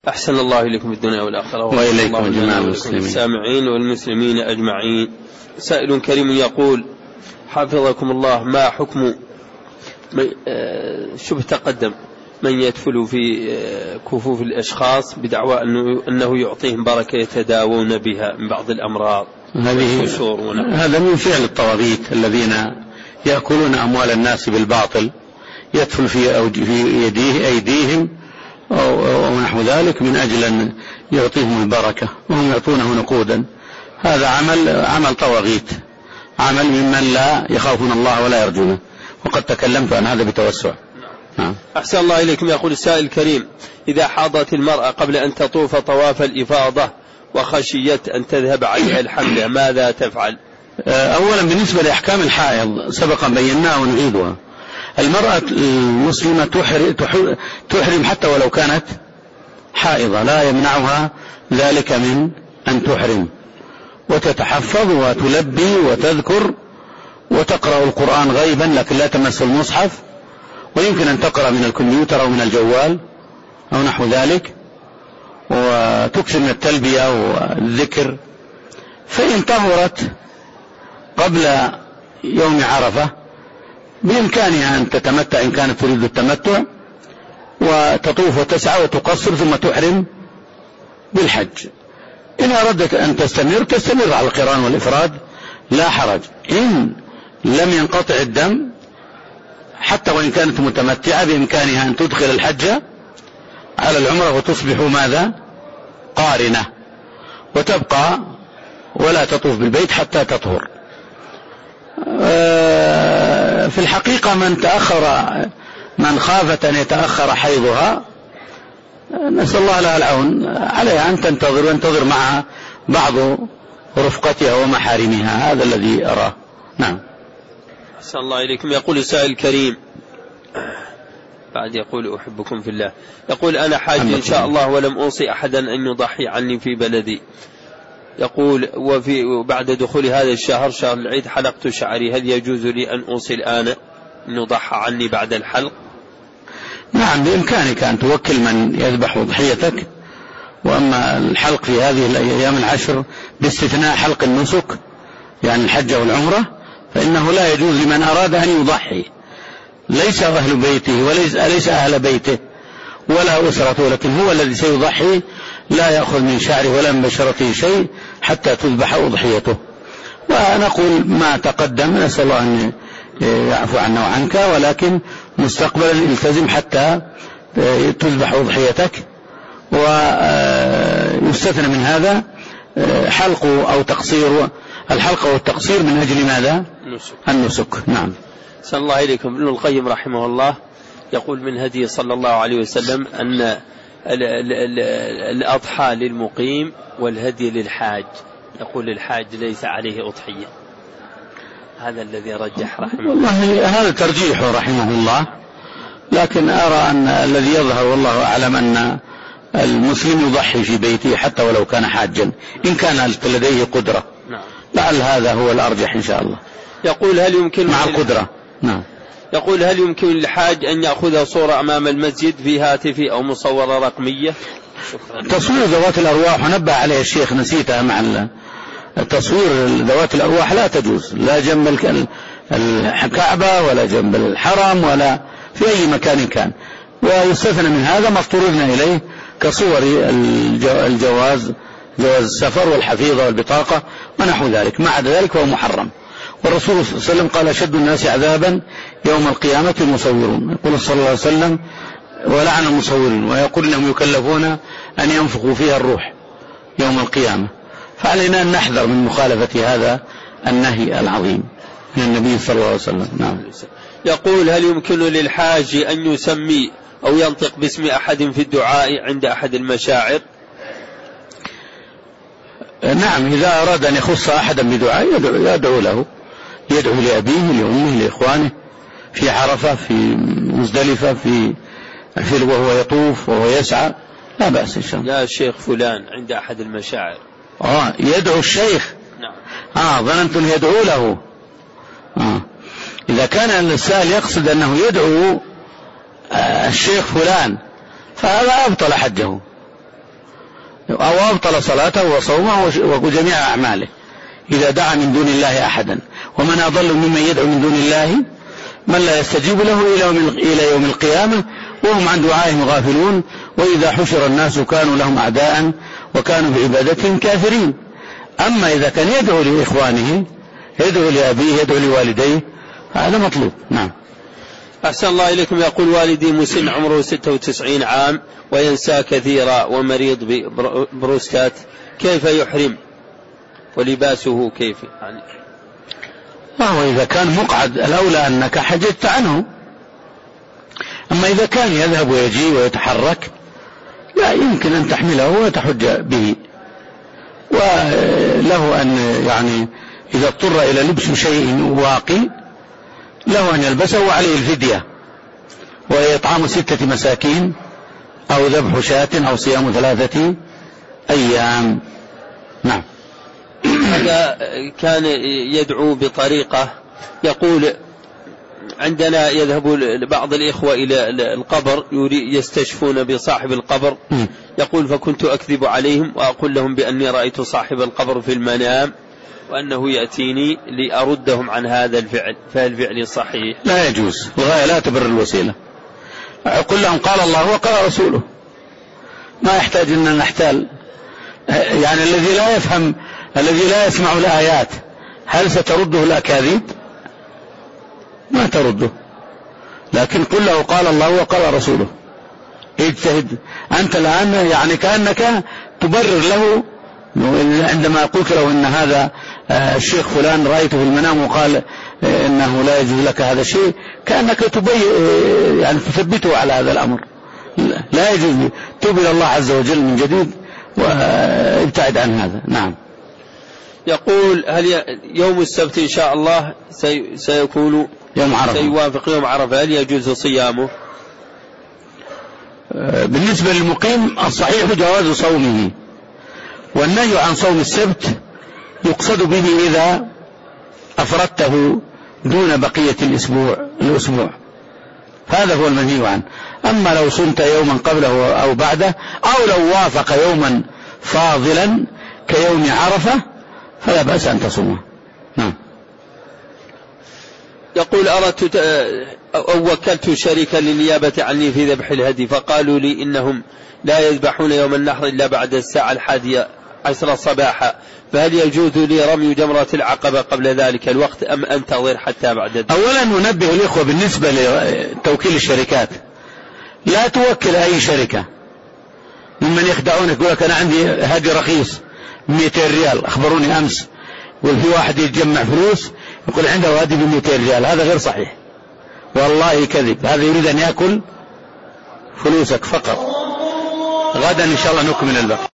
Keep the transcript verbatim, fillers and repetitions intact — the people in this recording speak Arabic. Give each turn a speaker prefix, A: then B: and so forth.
A: أحسن الله إليكم في الدنيا والآخرة
B: وإليكم جميع المسلمين
A: السامعين والمسلمين أجمعين. سائل كريم يقول حفظكم الله: ما حكم شبه تقدم من يدخل في كفوف الأشخاص بدعوى أنه يعطيهم بركة يتداوون بها من بعض الأمراض؟
B: هذا من فعل الطواغيت الذين يأكلون أموال الناس بالباطل، يدخل في يديه أيديهم أو نحو ذلك من أجل أن يعطيهم البركة وهم يعطونه نقودا. هذا عمل عمل طواغيت، عمل ممن لا يخافون الله ولا يرجونه، وقد تكلمت عن هذا بتوسع. نعم.
A: أحسن الله إليكم. يقول السائل الكريم: إذا حاضت المرأة قبل أن تطوف طواف الإفاضة وخشيت أن تذهب عليها الحملة ماذا تفعل؟
B: أولا بالنسبة لأحكام الحائض سبقا بيناها ونعيدها. المرأة المسلمة تحرم حتى ولو كانت حائضة، لا يمنعها ذلك من أن تحرم، وتتحفظ وتلبي وتذكر وتقرأ القرآن غيبا لكن لا تمس المصحف، ويمكن أن تقرأ من الكمبيوتر أو من الجوال أو نحو ذلك، وتكثر من التلبية والذكر. فإن طهرت قبل يوم عرفة بإمكانها أن تتمتع إن كانت تريد التمتع، وتطوف وتسعى وتقصر ثم تحرم بالحج. إن أردت أن تستمر تستمر على القران والإفراد لا حرج. إن لم ينقطع الدم حتى وإن كانت متمتعة بإمكانها أن تدخل الحج على العمرة وتصبح ماذا؟ قارنة، وتبقى ولا تطوف بالبيت حتى تطهر. في الحقيقة من تأخر من خافت أن يتأخر حيضها نسأل الله لها العون، عليها أن تنتظر وينتظر معها بعض رفقتها ومحارمها، هذا الذي أراه. نعم.
A: أحسن الله إليكم. يقول السائل الكريم بعد يقول أحبكم في الله، يقول أنا حاج إن شاء الله ولم أوصي أحدا أن يضحي عني في بلدي. يقول وفي بعد دخول هذا الشهر شهر العيد حلقت شعري، هل يجوز لي أن أوصي الآن أن يضحى عني بعد الحلق؟
B: نعم بإمكانك أن توكل من يذبح ضحيتك. وأما الحلق في هذه الأيام العشر باستثناء حلق النسك يعني الحج والعمرة فإنه لا يجوز لمن أراد أن يضحي، ليس أهل بيته وليس ليس أهل بيته ولا أسرته، لكن هو الذي سيضحي لا يأخذ من شعره ولا من بشرته شيء حتى تذبح أضحيته. ونقول ما تقدم نسأل الله أن يعفو عنا وعنك، ولكن مستقبلا التزم حتى تذبح أضحيتك. ويستثنى من هذا حلق أو تقصير، الحلق والتقصير من أجل ماذا؟
A: النسك.
B: النسك. نعم.
A: صلى الله عليكم. ابن القيم رحمه الله يقول من هدي صلى الله عليه وسلم أن الأضحى للمقيم والهدي للحاج. يقول الحاج ليس عليه أضحية، هذا الذي رجح رحمه
B: الله. هذا ترجيحه رحمه الله، لكن أرى أن الذي يظهر والله أعلم أن المسلم يضحي في بيته حتى ولو كان حاجا إن كان لديه قدرة.
A: نعم.
B: لعل هذا هو الأرجح إن شاء الله.
A: يقول هل يمكن
B: مع القدرة. نعم.
A: يقول هل يمكن للحاج أن يأخذ صورة أمام المسجد في هاتفه أو مصورة رقمية؟
B: تصوير ذوات الأرواح ونبه عليه الشيخ نسيتها مع تصوير ذوات الأرواح لا تجوز، لا جنب الكعبة ولا جنب الحرم ولا في أي مكان كان. ويستثنى من هذا ما اضطررنا إليه كصور الجواز، جواز السفر والحفيظة والبطاقة ونحو ذلك، مع ذلك هو محرم. والرسول صلى الله عليه وسلم قال أشد الناس عذابا يوم القيامة المصورون، يقول صلى الله عليه وسلم ولعن المصورين، ويقول إنهم يكلفون أن ينفخوا فيها الروح يوم القيامة. فعلينا أن نحذر من مخالفة هذا النهي العظيم من النبي صلى الله عليه وسلم. نعم.
A: يقول هل يمكن للحاج أن يسمي أو ينطق باسم أحد في الدعاء عند أحد المشاعر؟
B: نعم، إذا أراد أن يخص أحدا بدعاء يدعو, يدعو له، يدعو لأبيه لأمه لإخوانه في عرفة في مزدلفة في, في وهو يطوف وهو يسعى لا بأس إن شاء الله.
A: يا شيخ فلان عند أحد المشاعر.
B: آه يدعو الشيخ.
A: نعم.
B: آه ظننت أن يدعو له. آه إذا كان السائل يقصد أنه يدعو آه الشيخ فلان فهذا أبطل حجه، أو أبطل صلاته وصومه وجميع أعماله إذا دعا من دون الله أحدا. ومن أضل ممن يدعو من دون الله من لا يستجيب له إلى يوم القيامة وهم عن دعائهم غافلون. وإذا حشر الناس كانوا لهم أعداء وكانوا بعبادتهم كافرين. أما إذا كان يدعو لإخوانه، يدعو لأبيه، يدعو لوالديه، هذا مطلوب. نعم.
A: أحسن الله إليكم. يقول والدي مسن عمره ستة وتسعين عام وينسى كثيرا ومريض ببروستات، كيف يحرم ولباسه كيف يعني؟
B: وهو إذا كان مقعد الأولى أنك حججت عنه. أما إذا كان يذهب ويجي ويتحرك لا يمكن أن تحمله وتحج به. وله أن يعني إذا اضطر إلى لبس شيء واقي له أن يلبسه وعليه الفدية، وهي إطعام ستة مساكين أو ذبح شاة أو صيام ثلاثة أيام. نعم.
A: هذا كان يدعو بطريقة يقول عندنا يذهب بعض الإخوة إلى القبر يستشفون بصاحب القبر، يقول فكنت أكذب عليهم وأقول لهم بأني رأيت صاحب القبر في المنام وأنه يأتيني لأردهم عن هذا الفعل، فهل فعلي صحيح؟
B: لا يجوز، الغاية لا تبرر الوسيلة. أقول لهم قال الله وقال رسوله، ما يحتاج أن نحتال. يعني الذي لا يفهم، الذي لا يسمع الآيات هل سترده الأكاذيب؟ ما ترده، لكن قل له قال الله وقال رسوله، اجتهد. أنت الآن يعني كأنك تبرر له عندما قلت له إن هذا الشيخ فلان رأيته في المنام وقال إنه لا يجوز لك هذا الشيء، كأنك تبي يعني تثبته على هذا الأمر. لا يجوز. توب إلى الله عز وجل من جديد وابتعد عن هذا. نعم.
A: يقول هل يوم السبت إن شاء الله سيكون
B: يوم عرفة،
A: سيوافق يوم عرفة، هل يجوز صيامه؟
B: بالنسبة للمقيم الصحيح جواز صومه، والنهي عن صوم السبت يقصد به إذا أفردته دون بقية الأسبوع الأسبوع هذا هو المنهي عنه. أما لو صمت يوما قبله أو بعده أو لو وافق يوما فاضلا كيوم عرفة فلا بأس أن تصومه. نعم.
A: يقول أردت أو وكلت شريكا للنيابة عني في ذبح الهدي، فقالوا لي إنهم لا يذبحون يوم النحر إلا بعد الساعة الحادية عشر صباحا، فهل يجوز لي رمي جمرة العقبة قبل ذلك الوقت أم أنتظر حتى بعد ذلك؟
B: أولا ننبه الإخوة بالنسبة لتوكيل الشركات، لا توكل أي شركة ممن يخدعونك يقول لك أنا عندي هدي رخيص مئتين ريال، أخبروني أمس وفي واحد يتجمع فلوس يقول عنده هدي بمئتين ريال، هذا غير صحيح والله كذب، هذا يريد أن يأكل فلوسك فقط. غدا إن شاء الله نكمل البقية.